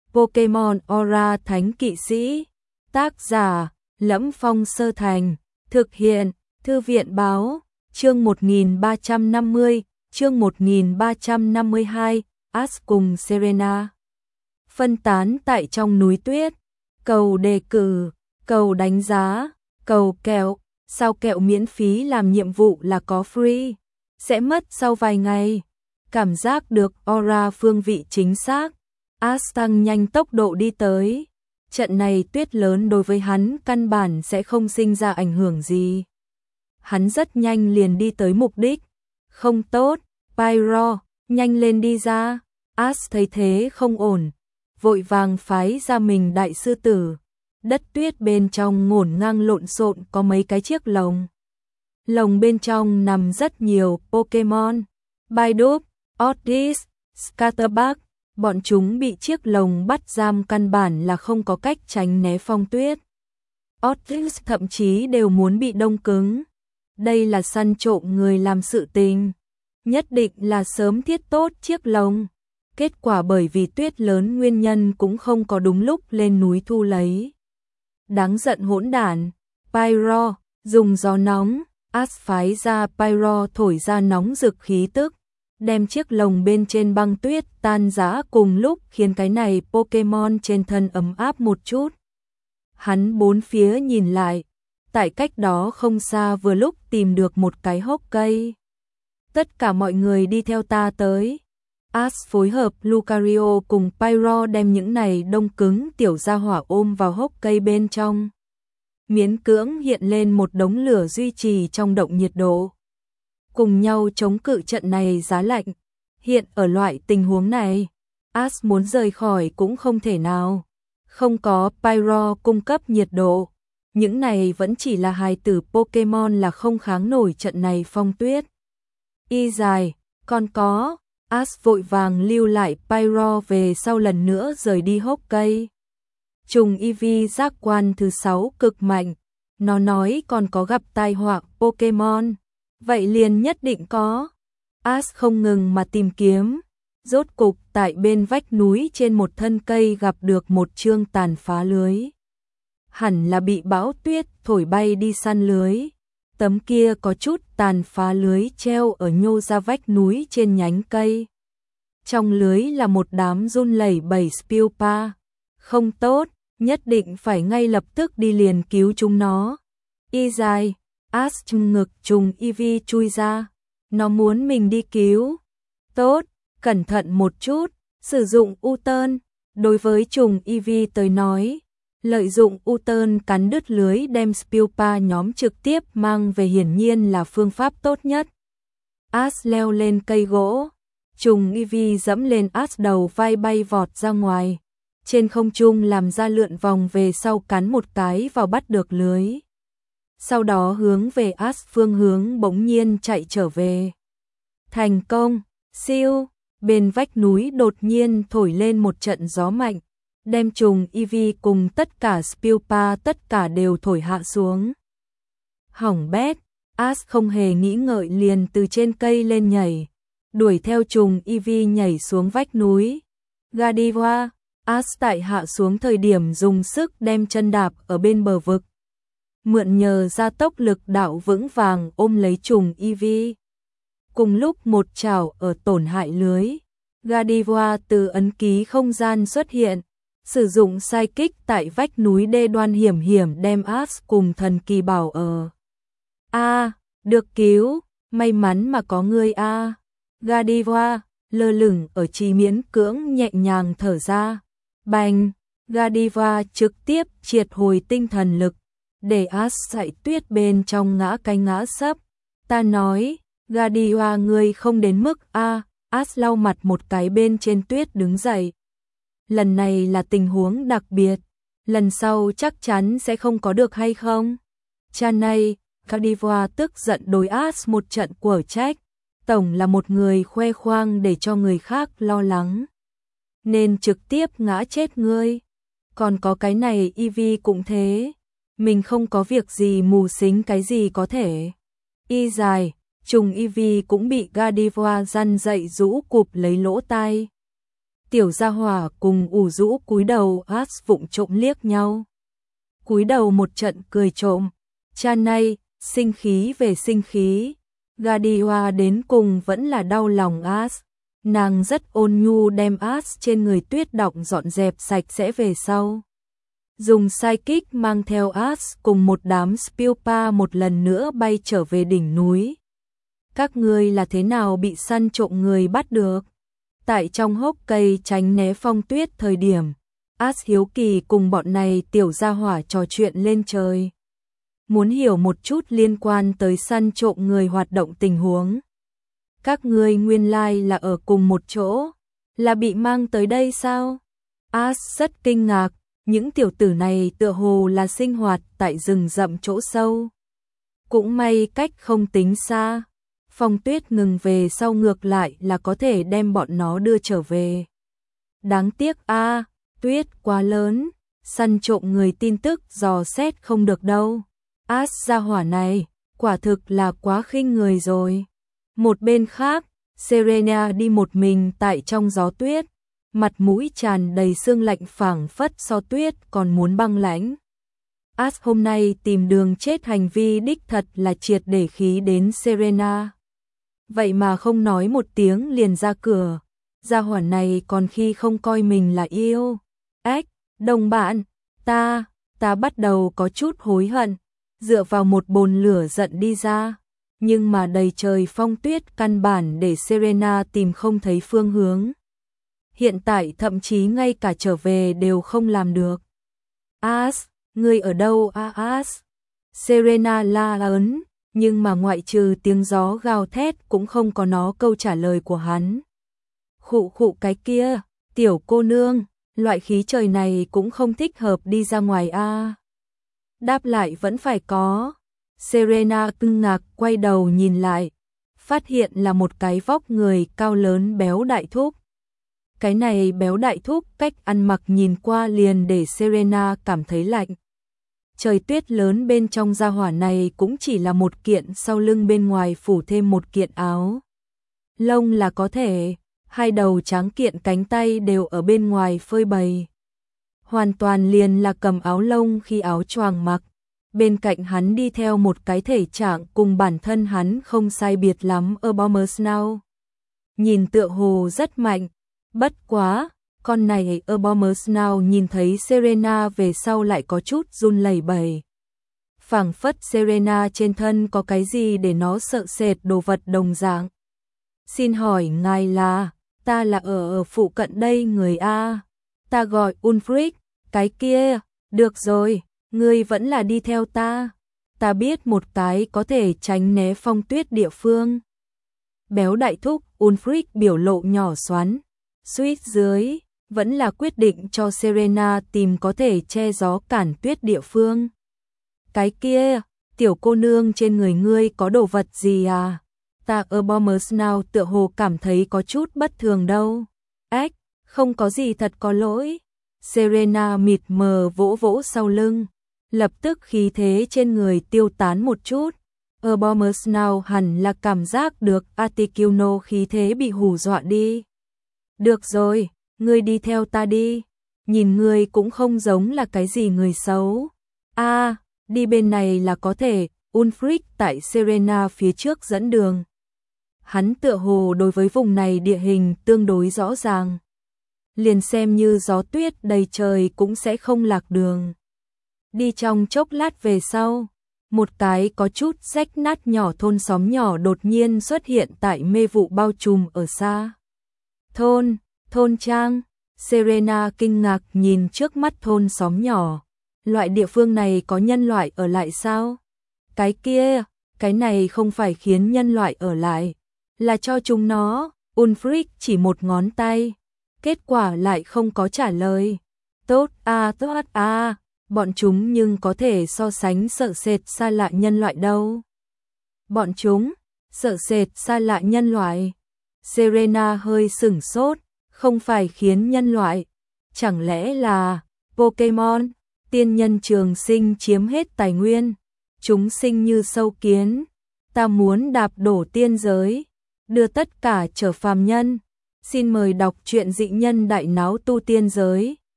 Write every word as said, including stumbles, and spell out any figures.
Pokemon Aura Thánh Kỵ Sĩ. Tác giả: Lẫm Phong Sơ Thành. Thực hiện: Thư viện báo. Chương một nghìn ba trăm năm mươi, chương một nghìn ba trăm năm mươi hai, Ash cùng Serena phân tán tại trong núi tuyết. Cầu đề cử, cầu đánh giá, cầu kẹo. Sao kẹo miễn phí làm nhiệm vụ là có free, sẽ mất sau vài ngày. Cảm giác được aura phương vị chính xác, Ash tăng nhanh tốc độ đi tới. Trận này tuyết lớn đối với hắn căn bản sẽ không sinh ra ảnh hưởng gì. Hắn rất nhanh liền đi tới mục đích. Không tốt, Pyro, nhanh lên đi ra. Ash thấy thế không ổn, vội vàng phái ra mình đại sư tử. Đất tuyết bên trong ngổn ngang lộn xộn có mấy cái chiếc lồng. Lồng bên trong nằm rất nhiều Pokemon. Baidup, Oddish, Scatterbug. Bọn chúng bị chiếc lồng bắt giam căn bản là không có cách tránh né phong tuyết. Oddish thậm chí đều muốn bị đông cứng. Đây là săn trộm người làm sự tình. Nhất định là sớm thiết tốt chiếc lồng. Kết quả bởi vì tuyết lớn nguyên nhân cũng không có đúng lúc lên núi thu lấy. Đáng giận hỗn đản. Pyro, dùng gió nóng. Ash phái ra Pyro thổi ra nóng rực khí tức, đem chiếc lồng bên trên băng tuyết tan rã cùng lúc, khiến cái này Pokemon trên thân ấm áp một chút. Hắn bốn phía nhìn lại, tại cách đó không xa vừa lúc tìm được một cái hốc cây. Tất cả mọi người đi theo ta tới. Ash phối hợp Lucario cùng Pyro đem những này đông cứng tiểu gia hỏa ôm vào hốc cây bên trong. Miễn cưỡng hiện lên một đống lửa duy trì trong động nhiệt độ. Cùng nhau chống cự trận này giá lạnh. Hiện ở loại tình huống này, Ash muốn rời khỏi cũng không thể nào. Không có Pyro cung cấp nhiệt độ. Những này vẫn chỉ là hài tử Pokemon là không kháng nổi trận này phong tuyết. Y dài, còn có. Ash vội vàng lưu lại Pyro về sau lần nữa rời đi hốc cây. Trùng Eevee giác quan thứ sáu cực mạnh. Nó nói còn có gặp tai họa Pokemon. Vậy liền nhất định có. Ash không ngừng mà tìm kiếm. Rốt cục tại bên vách núi trên một thân cây gặp được một chương tàn phá lưới. Hẳn là bị bão tuyết thổi bay đi săn lưới. Tấm kia có chút tàn phá lưới treo ở nhô ra vách núi trên nhánh cây. Trong lưới là một đám run lẩy bẩy Spewpa. Không tốt, nhất định phải ngay lập tức đi liền cứu chúng nó. Y dài, Ash trùng ngực trùng Eevee chui ra. Nó muốn mình đi cứu. Tốt, cẩn thận một chút, sử dụng U-turn. Đối với trùng Eevee tới nói, lợi dụng U-turn cắn đứt lưới đem Spewpa nhóm trực tiếp mang về hiển nhiên là phương pháp tốt nhất. Ash leo lên cây gỗ. Trùng Eevee dẫm lên Ash đầu vai bay vọt ra ngoài. Trên không trung làm ra lượn vòng về sau cắn một cái vào bắt được lưới. Sau đó hướng về Ash phương hướng bỗng nhiên chạy trở về. Thành công, siêu, bên vách núi đột nhiên thổi lên một trận gió mạnh. Đem trùng Eevee cùng tất cả Spewpa tất cả đều thổi hạ xuống. Hỏng bét, Ash không hề nghĩ ngợi liền từ trên cây lên nhảy. Đuổi theo trùng Eevee nhảy xuống vách núi. Gardevoir, Ash tại hạ xuống thời điểm dùng sức đem chân đạp ở bên bờ vực. Mượn nhờ gia tốc lực đạo vững vàng ôm lấy trùng Eevee. Cùng lúc một chảo ở tổn hại lưới. Gardevoir từ ấn ký không gian xuất hiện. Sử dụng sai kích tại vách núi đê đoan hiểm hiểm đem Ash cùng thần kỳ bảo ở. A, à, được cứu, may mắn mà có ngươi a. À. Gardevoir lơ lửng ở chỉ miễn cưỡng nhẹ nhàng thở ra. Bành, Gardevoir trực tiếp triệt hồi tinh thần lực, để Ash sải tuyết bên trong ngã cái ngã sấp. Ta nói, Gardevoir ngươi không đến mức a. À. Ash lau mặt một cái bên trên tuyết đứng dậy. Lần này là tình huống đặc biệt, lần sau chắc chắn sẽ không có được hay không? Cha này, Gardevoir tức giận đối Ash một trận quở trách. Tổng là một người khoe khoang để cho người khác lo lắng. Nên trực tiếp ngã chết ngươi. Còn có cái này Eevee cũng thế. Mình không có việc gì mù xính cái gì có thể. Y dài, trùng Eevee cũng bị Gardevoir răn dậy rũ cụp lấy lỗ tai. Tiểu gia hỏa cùng ủ rũ cúi đầu As vụng trộm liếc nhau. Cúi đầu một trận cười trộm. Cha này, sinh khí về sinh khí. Gadiwa đến cùng vẫn là đau lòng As. Nàng rất ôn nhu đem As trên người tuyết đọng dọn dẹp sạch sẽ về sau. Dùng sidekick mang theo As cùng một đám Spilpa một lần nữa bay trở về đỉnh núi. Các ngươi là thế nào bị săn trộm người bắt được? Tại trong hốc cây tránh né phong tuyết thời điểm, As hiếu kỳ cùng bọn này tiểu gia hỏa trò chuyện lên trời. Muốn hiểu một chút liên quan tới săn trộm người hoạt động tình huống. Các ngươi nguyên lai like là ở cùng một chỗ, là bị mang tới đây sao? As rất kinh ngạc, những tiểu tử này tựa hồ là sinh hoạt tại rừng rậm chỗ sâu. Cũng may cách không tính xa. Phong tuyết ngừng về sau ngược lại là có thể đem bọn nó đưa trở về. Đáng tiếc a, à, tuyết quá lớn, săn trộm người tin tức dò xét không được đâu. As gia hỏa này, quả thực là quá khinh người rồi. Một bên khác, Serena đi một mình tại trong gió tuyết, mặt mũi tràn đầy sương lạnh phảng phất so tuyết còn muốn băng lãnh. As hôm nay tìm đường chết hành vi đích thật là triệt để khí đến Serena. Vậy mà không nói một tiếng liền ra cửa, gia hỏa này còn khi không coi mình là yêu. Ếch, đồng bạn, ta, ta bắt đầu có chút hối hận, dựa vào một bồn lửa giận đi ra, nhưng mà đầy trời phong tuyết căn bản để Serena tìm không thấy phương hướng. Hiện tại thậm chí ngay cả trở về đều không làm được. As, ngươi ở đâu a As? Serena la ớn. Nhưng mà ngoại trừ tiếng gió gào thét cũng không có nó câu trả lời của hắn. Khụ khụ cái kia, tiểu cô nương, loại khí trời này cũng không thích hợp đi ra ngoài a. À. Đáp lại vẫn phải có. Serena kinh ngạc quay đầu nhìn lại, phát hiện là một cái vóc người cao lớn béo đại thúc. Cái này béo đại thúc cách ăn mặc nhìn qua liền để Serena cảm thấy lạnh. Trời tuyết lớn bên trong gia hỏa này cũng chỉ là một kiện sau lưng bên ngoài phủ thêm một kiện áo. Lông là có thể, hai đầu trắng kiện cánh tay đều ở bên ngoài phơi bày. Hoàn toàn liền là cầm áo lông khi áo choàng mặc. Bên cạnh hắn đi theo một cái thể trạng cùng bản thân hắn không sai biệt lắm ở Bommersnau. Nhìn tựa hồ rất mạnh, bất quá. Con này ở Bommersnau nhìn thấy Serena về sau lại có chút run lẩy bẩy. Phảng phất Serena trên thân có cái gì để nó sợ sệt đồ vật đồng dạng. Xin hỏi ngài là, ta là ở, ở phụ cận đây người A. Ta gọi Ulfric, cái kia, được rồi, ngươi vẫn là đi theo ta. Ta biết một cái có thể tránh né phong tuyết địa phương. Béo đại thúc, Ulfric biểu lộ nhỏ xoắn, suýt dưới. Vẫn là quyết định cho Serena tìm có thể che gió cản tuyết địa phương. Cái kia, tiểu cô nương trên người ngươi có đồ vật gì à? Ta ở Bommersnau tựa hồ cảm thấy có chút bất thường đâu. Ếch, không có gì thật có lỗi. Serena mịt mờ vỗ vỗ sau lưng, lập tức khí thế trên người tiêu tán một chút. Ở Bommersnau hẳn là cảm giác được Articuno khí thế bị hù dọa đi. Được rồi. Ngươi đi theo ta đi, nhìn ngươi cũng không giống là cái gì người xấu. A, à, đi bên này là có thể, Ulfric tại Serena phía trước dẫn đường. Hắn tựa hồ đối với vùng này địa hình tương đối rõ ràng. Liền xem như gió tuyết đầy trời cũng sẽ không lạc đường. Đi trong chốc lát về sau, một cái có chút rách nát nhỏ thôn xóm nhỏ đột nhiên xuất hiện tại mê vụ bao trùm ở xa. Thôn, thôn trang, Serena kinh ngạc nhìn trước mắt thôn xóm nhỏ. Loại địa phương này có nhân loại ở lại sao? Cái kia, cái này không phải khiến nhân loại ở lại, là cho chúng nó. Ulfric chỉ một ngón tay, kết quả lại không có trả lời. Tốt a, tốt a, bọn chúng nhưng có thể so sánh sợ sệt xa lạ nhân loại đâu. Bọn chúng, sợ sệt xa lạ nhân loại. Serena hơi sửng sốt, không phải khiến nhân loại, chẳng lẽ là Pokemon, tiên nhân trường sinh chiếm hết tài nguyên, chúng sinh như sâu kiến, ta muốn đạp đổ tiên giới, đưa tất cả trở phàm nhân. Xin mời đọc truyện Dị nhân đại náo tu tiên giới.